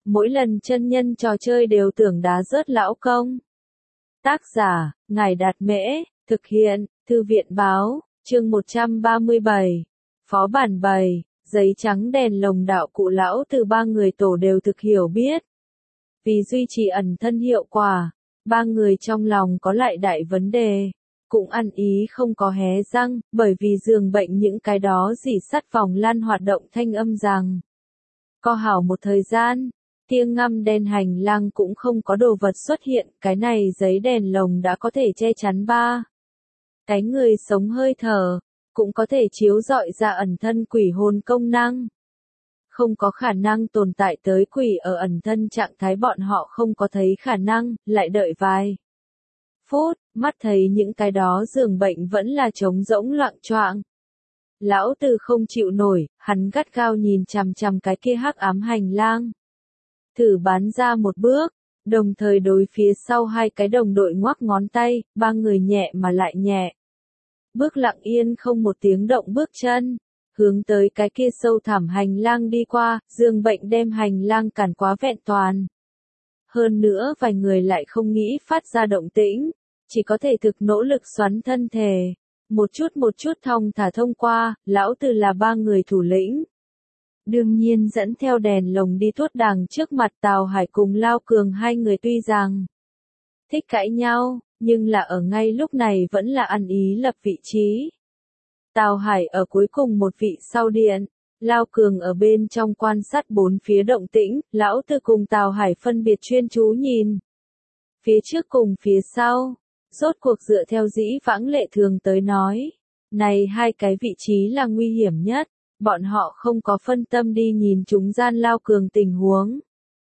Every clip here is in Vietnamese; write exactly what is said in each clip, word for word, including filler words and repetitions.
mỗi lần chân nhân trò chơi đều tưởng đá rớt lão công. Tác giả, Ngài Đạt Mễ, thực hiện, Thư viện Báo, chương một trăm ba mươi bảy. Phó bản bảy, giấy trắng đèn lồng đạo cụ lão từ ba người tổ đều thực hiểu biết. Vì duy trì ẩn thân hiệu quả, ba người trong lòng có lại đại vấn đề. Cũng ăn ý không có hé răng, bởi vì giường bệnh những cái đó dỉ sắt vòng lan hoạt động thanh âm rằng. Co hảo một thời gian, tia ngăm đen hành lang cũng không có đồ vật xuất hiện, cái này giấy đèn lồng đã có thể che chắn ba. Cái người sống hơi thở, cũng có thể chiếu rọi ra ẩn thân quỷ hồn công năng. Không có khả năng tồn tại tới quỷ ở ẩn thân trạng thái bọn họ không có thấy khả năng, lại đợi vài phút, mắt thấy những cái đó giường bệnh vẫn là trống rỗng loạng choạng. Lão Từ không chịu nổi, hắn gắt gao nhìn chằm chằm cái kia hắc ám hành lang. Thử bán ra một bước, đồng thời đối phía sau hai cái đồng đội ngoắc ngón tay, ba người nhẹ mà lại nhẹ. Bước lặng yên không một tiếng động bước chân, hướng tới cái kia sâu thẳm hành lang đi qua, giường bệnh đem hành lang cản quá vẹn toàn. Hơn nữa vài người lại không nghĩ phát ra động tĩnh, chỉ có thể thực nỗ lực xoắn thân thể. Một chút một chút thong thả thông qua, lão Từ là ba người thủ lĩnh. Đương nhiên dẫn theo đèn lồng đi tuốt đàng trước mặt Tào Hải cùng Lao Cường hai người tuy rằng thích cãi nhau, nhưng là ở ngay lúc này vẫn là ăn ý lập vị trí. Tào Hải ở cuối cùng một vị sau điện, Lao Cường ở bên trong quan sát bốn phía động tĩnh, lão Từ cùng Tào Hải phân biệt chuyên chú nhìn. Phía trước cùng phía sau. Rốt cuộc dựa theo dĩ vãng lệ thường tới nói, này hai cái vị trí là nguy hiểm nhất, bọn họ không có phân tâm đi nhìn trung gian Lao Cường tình huống.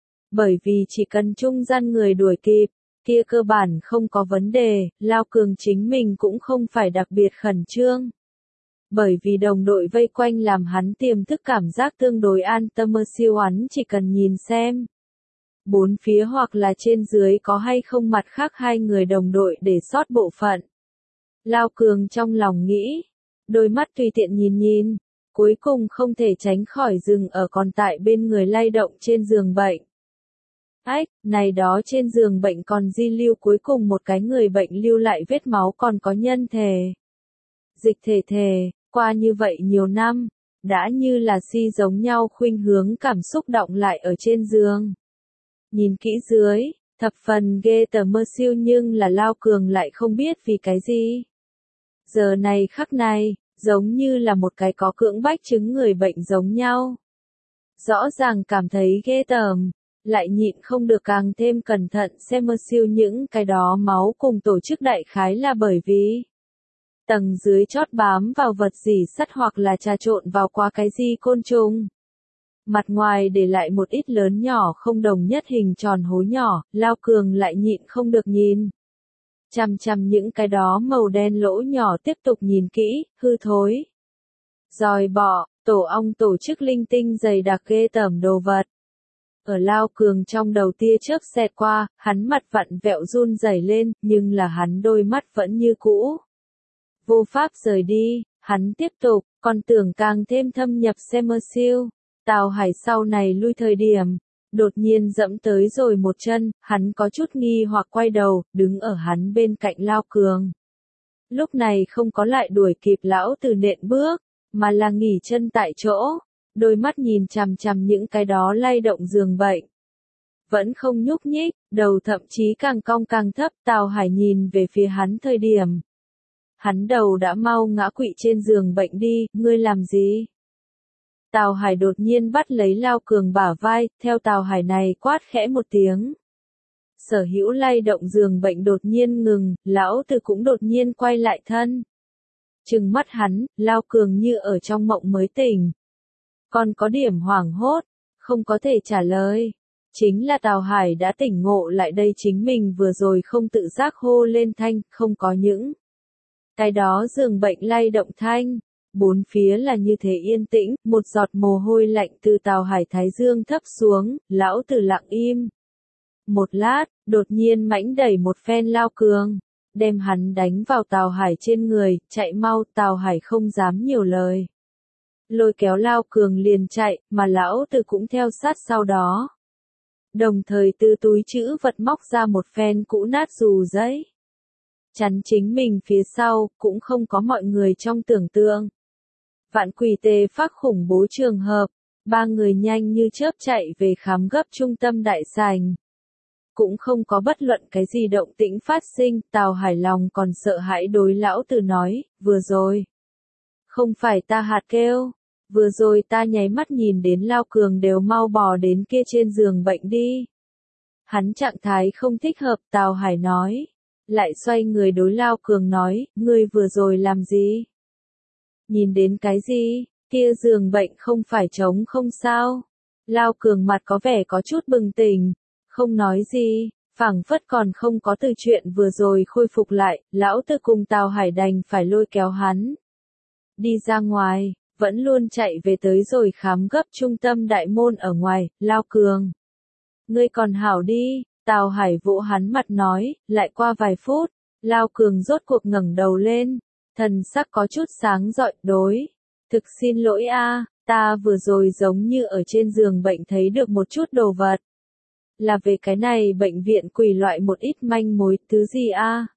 Bởi vì chỉ cần trung gian người đuổi kịp, kia cơ bản không có vấn đề, Lao Cường chính mình cũng không phải đặc biệt khẩn trương. Bởi vì đồng đội vây quanh làm hắn tiềm thức cảm giác tương đối an tâm mơ siêu hắn chỉ cần nhìn xem. Bốn phía hoặc là trên dưới có hay không mặt khác hai người đồng đội để sót bộ phận. Lao Cường trong lòng nghĩ, đôi mắt tùy tiện nhìn nhìn, cuối cùng không thể tránh khỏi dừng ở còn tại bên người lay động trên giường bệnh. Ách, này đó trên giường bệnh còn di lưu cuối cùng một cái người bệnh lưu lại vết máu còn có nhân thể. Dịch thể thể, qua như vậy nhiều năm, đã như là si giống nhau khuynh hướng cảm xúc động lại ở trên giường. Nhìn kỹ dưới, thập phần ghê tởm mơ siêu nhưng là Lao Cường lại không biết vì cái gì. Giờ này khắc này, giống như là một cái có cưỡng bách chứng người bệnh giống nhau. Rõ ràng cảm thấy ghê tởm, lại nhịn không được càng thêm cẩn thận xem mơ siêu những cái đó máu cùng tổ chức đại khái là bởi vì tầng dưới chót bám vào vật gì sắt hoặc là trà trộn vào qua cái gì côn trùng. Mặt ngoài để lại một ít lớn nhỏ không đồng nhất hình tròn hố nhỏ, Lao Cường lại nhịn không được nhìn. Chằm chằm những cái đó màu đen lỗ nhỏ tiếp tục nhìn kỹ, hư thối. Dòi bọ, tổ ong tổ chức linh tinh dày đặc ghê tởm đồ vật. Ở Lao Cường trong đầu tia chớp xẹt qua, hắn mặt vặn vẹo run rẩy lên, nhưng là hắn đôi mắt vẫn như cũ. Vô pháp rời đi, hắn tiếp tục, còn tưởng càng thêm thâm nhập xem mơ siêu. Tào Hải sau này lui thời điểm, đột nhiên dẫm tới rồi một chân, hắn có chút nghi hoặc quay đầu, đứng ở hắn bên cạnh Lao Cường. Lúc này không có lại đuổi kịp lão Từ nện bước, mà là nghỉ chân tại chỗ, đôi mắt nhìn chằm chằm những cái đó lay động giường bệnh. Vẫn không nhúc nhích, đầu thậm chí càng cong càng thấp, Tào Hải nhìn về phía hắn thời điểm. Hắn đầu đã mau ngã quỵ trên giường bệnh đi, ngươi làm gì? Tào Hải đột nhiên bắt lấy Lao Cường bả vai, theo Tào Hải này quát khẽ một tiếng. Sở hữu lay động giường bệnh đột nhiên ngừng, lão Từ cũng đột nhiên quay lại thân. Trừng mắt hắn, Lao Cường như ở trong mộng mới tỉnh. Còn có điểm hoảng hốt, không có thể trả lời. Chính là Tào Hải đã tỉnh ngộ lại đây chính mình vừa rồi không tự giác hô lên thanh, không có những. Cái đó giường bệnh lay động thanh. Bốn phía là như thế yên tĩnh, một giọt mồ hôi lạnh từ Tào Hải thái dương thấp xuống, lão Từ lặng im. Một lát, đột nhiên mãnh đẩy một phen Lao Cường, đem hắn đánh vào Tào Hải trên người, chạy mau, Tào Hải không dám nhiều lời. Lôi kéo Lao Cường liền chạy, mà lão Từ cũng theo sát sau đó. đồng thời từ túi trữ vật móc ra một phen cũ nát dù giấy. Chắn chính mình phía sau, cũng không có mọi người trong tưởng tượng. Vạn quỷ tề phác khủng bố trường hợp, ba người nhanh như chớp chạy về khám gấp trung tâm đại sảnh. Cũng không có bất luận cái gì động tĩnh phát sinh, Tào Hải lòng còn sợ hãi đối lão tử nói, vừa rồi. Không phải ta hạt kêu, vừa rồi ta nháy mắt nhìn đến Lao Cường đều mau bò đến kia trên giường bệnh đi. Hắn trạng thái không thích hợp, Tào Hải nói. Lại xoay người đối Lao Cường nói, ngươi vừa rồi làm gì? Nhìn đến cái gì? Kia giường bệnh không phải trống không sao? Lao Cường mặt có vẻ có chút bừng tỉnh, không nói gì, phảng phất còn không có từ chuyện vừa rồi khôi phục lại, lão tử cùng Tào Hải đành phải lôi kéo hắn. Đi ra ngoài, vẫn luôn chạy về tới rồi khám gấp trung tâm đại môn ở ngoài, Lao Cường. Ngươi còn hảo đi, Tào Hải vỗ hắn mặt nói, lại qua vài phút, Lao Cường rốt cuộc ngẩng đầu lên, thần sắc có chút sáng rọi, đối. Thực xin lỗi a, ta vừa rồi giống như ở trên giường bệnh thấy được một chút đồ vật. Là về cái này bệnh viện quỷ loại một ít manh mối, thứ gì a?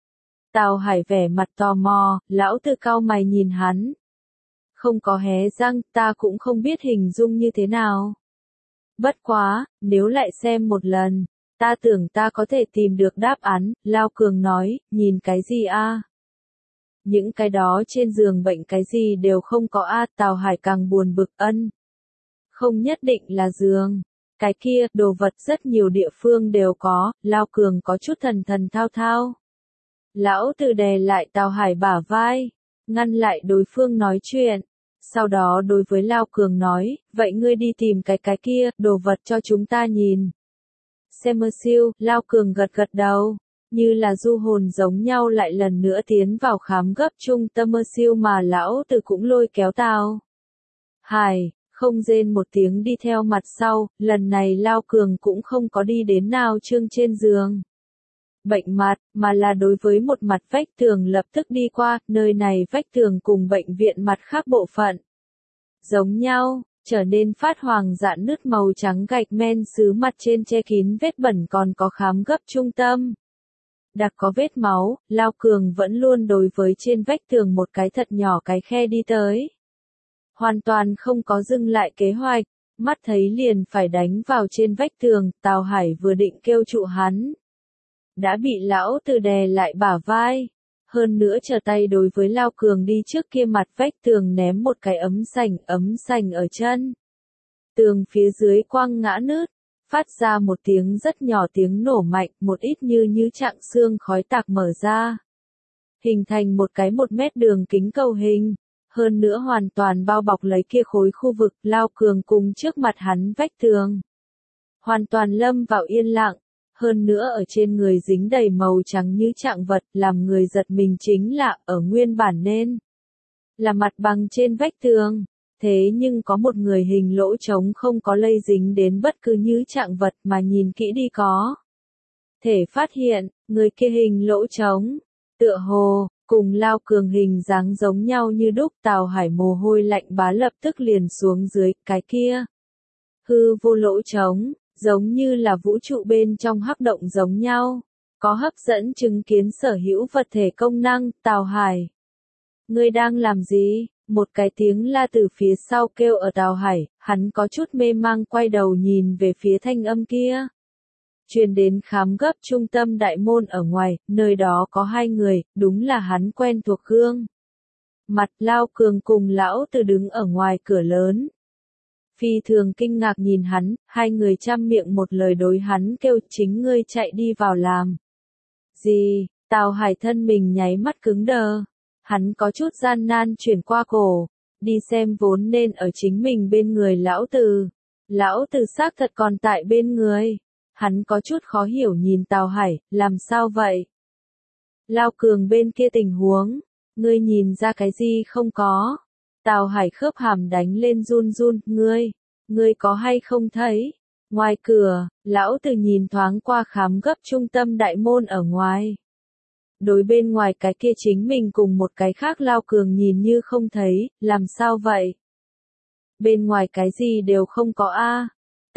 Tào Hải vẻ mặt tò mò, lão tử cau mày nhìn hắn. Không có hé răng, ta cũng không biết hình dung như thế nào. Bất quá, nếu lại xem một lần, ta tưởng ta có thể tìm được đáp án, Lao Cường nói, nhìn cái gì a? Những cái đó trên giường bệnh cái gì đều không có a, Tào Hải càng buồn bực ân. Không nhất định là giường. Cái kia, đồ vật rất nhiều địa phương đều có, Lao Cường có chút thần thần thao thao. Lão tử đè lại Tào Hải bả vai, ngăn lại đối phương nói chuyện. Sau đó đối với Lao Cường nói, vậy ngươi đi tìm cái cái kia, đồ vật cho chúng ta nhìn. Xem mơ siêu, Lao Cường gật gật đầu, như là du hồn giống nhau lại lần nữa tiến vào khám gấp trung tâm mơ siêu mà lão tử cũng lôi kéo Tào Hải. Không rên một tiếng đi theo mặt sau, lần này Lao Cường cũng không có đi đến nào trương trên giường. Bệnh mặt, mà là đối với một mặt vách tường lập tức đi qua, nơi này vách tường cùng bệnh viện mặt khác bộ phận. Giống nhau, trở nên phát hoàng dạn nứt màu trắng gạch men sứ mặt trên che kín vết bẩn còn có khám gấp trung tâm. Đặc có vết máu, Lao Cường vẫn luôn đối với trên vách tường một cái thật nhỏ cái khe đi tới. Hoàn toàn không có dừng lại kế hoạch, mắt thấy liền phải đánh vào trên vách tường, Tào Hải vừa định kêu trụ hắn. Đã bị lão tử đè lại bả vai, hơn nữa trở tay đối với Lao Cường đi trước kia mặt vách tường ném một cái ấm sành, ấm sành ở chân. Tường phía dưới quăng ngã nứt, phát ra một tiếng rất nhỏ tiếng nổ mạnh, một ít như như trạng xương khói tạc mở ra. Hình thành một cái một mét đường kính cầu hình. Hơn nữa hoàn toàn bao bọc lấy kia khối khu vực, Lao Cường cùng trước mặt hắn vách tường. Hoàn toàn lâm vào yên lặng, hơn nữa ở trên người dính đầy màu trắng như trạng vật, làm người giật mình chính là, ở nguyên bản nên là mặt bằng trên vách tường. Thế nhưng có một người hình lỗ trống không có lây dính đến bất cứ như trạng vật mà nhìn kỹ đi có thể phát hiện, người kia hình lỗ trống, tựa hồ. Cùng Lao Cường hình dáng giống nhau như đúc, Tào Hải mồ hôi lạnh bá lập tức liền xuống dưới, cái kia. Hư vô lỗ trống, giống như là vũ trụ bên trong hắc động giống nhau, có hấp dẫn chứng kiến sở hữu vật thể công năng, Tào Hải. Ngươi đang làm gì? Một cái tiếng la từ phía sau kêu ở Tào Hải, hắn có chút mê mang quay đầu nhìn về phía thanh âm kia. Truyền đến khám gấp trung tâm đại môn ở ngoài, nơi đó có hai người, đúng là hắn quen thuộc gương. Mặt Lao Cường cùng lão tử đứng ở ngoài cửa lớn. Phi thường kinh ngạc nhìn hắn, hai người chăm miệng một lời đối hắn kêu chính ngươi chạy đi vào làm. Gì, Tào Hải thân mình nháy mắt cứng đờ. Hắn có chút gian nan chuyển qua cổ, đi xem vốn nên ở chính mình bên người lão tử. Lão tử xác thật còn tại bên người. Hắn có chút khó hiểu nhìn Tào Hải, làm sao vậy? Lao Cường bên kia tình huống, ngươi nhìn ra cái gì không có? Tào Hải khớp hàm đánh lên run run, ngươi, ngươi có hay không thấy? Ngoài cửa, lão tử nhìn thoáng qua khám gấp trung tâm đại môn ở ngoài. Đối bên ngoài cái kia chính mình cùng một cái khác Lao Cường nhìn như không thấy, làm sao vậy? Bên ngoài cái gì đều không có a.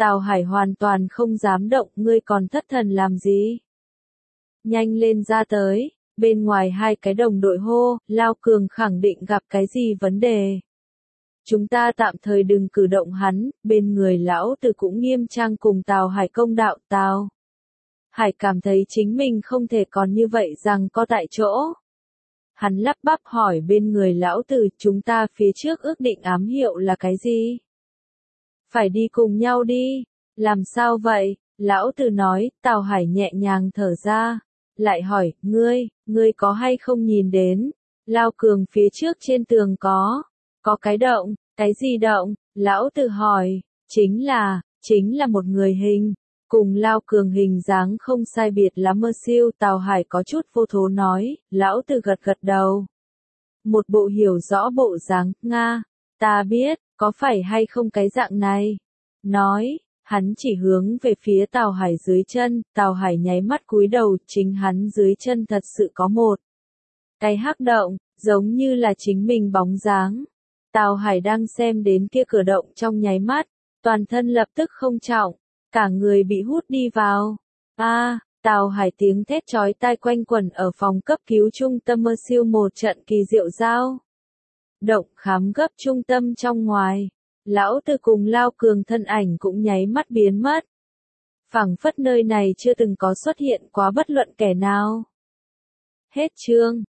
Tào Hải hoàn toàn không dám động, ngươi còn thất thần làm gì? Nhanh lên ra tới, bên ngoài hai cái đồng đội hô, Lao Cường khẳng định gặp cái gì vấn đề. Chúng ta tạm thời đừng cử động hắn, bên người lão tử cũng nghiêm trang cùng Tào Hải công đạo. Tào Hải cảm thấy chính mình không thể còn như vậy rằng có tại chỗ. Hắn lắp bắp hỏi bên người lão tử, chúng ta phía trước ước định ám hiệu là cái gì? Phải đi cùng nhau đi. Làm sao vậy? Lão tử nói. Tào Hải nhẹ nhàng thở ra. Lại hỏi, ngươi, ngươi có hay không nhìn đến? Lao Cường phía trước trên tường có. Có cái động. Cái gì động? Lão tử hỏi. Chính là, chính là một người hình. Cùng Lao Cường hình dáng không sai biệt lắm mơ siêu. Tào Hải có chút vô thố nói. Lão tử gật gật đầu. Một bộ hiểu rõ bộ dáng. Nga, ta biết, có phải hay không cái dạng này? Nói, hắn chỉ hướng về phía Tào Hải dưới chân. Tào Hải nháy mắt cúi đầu. Chính hắn dưới chân thật sự có một cái hắc động, giống như là chính mình bóng dáng. Tào Hải đang xem đến kia cửa động trong nháy mắt, toàn thân lập tức không trọng, cả người bị hút đi vào. A, à, Tào Hải tiếng thét chói tai quanh quẩn ở phòng cấp cứu trung tâm mơ siêu một trận kỳ diệu giao. Động khám gấp trung tâm trong ngoài, lão tử cùng Lao Cường thân ảnh cũng nháy mắt biến mất. Phảng phất nơi này chưa từng có xuất hiện quá bất luận kẻ nào. Hết chương.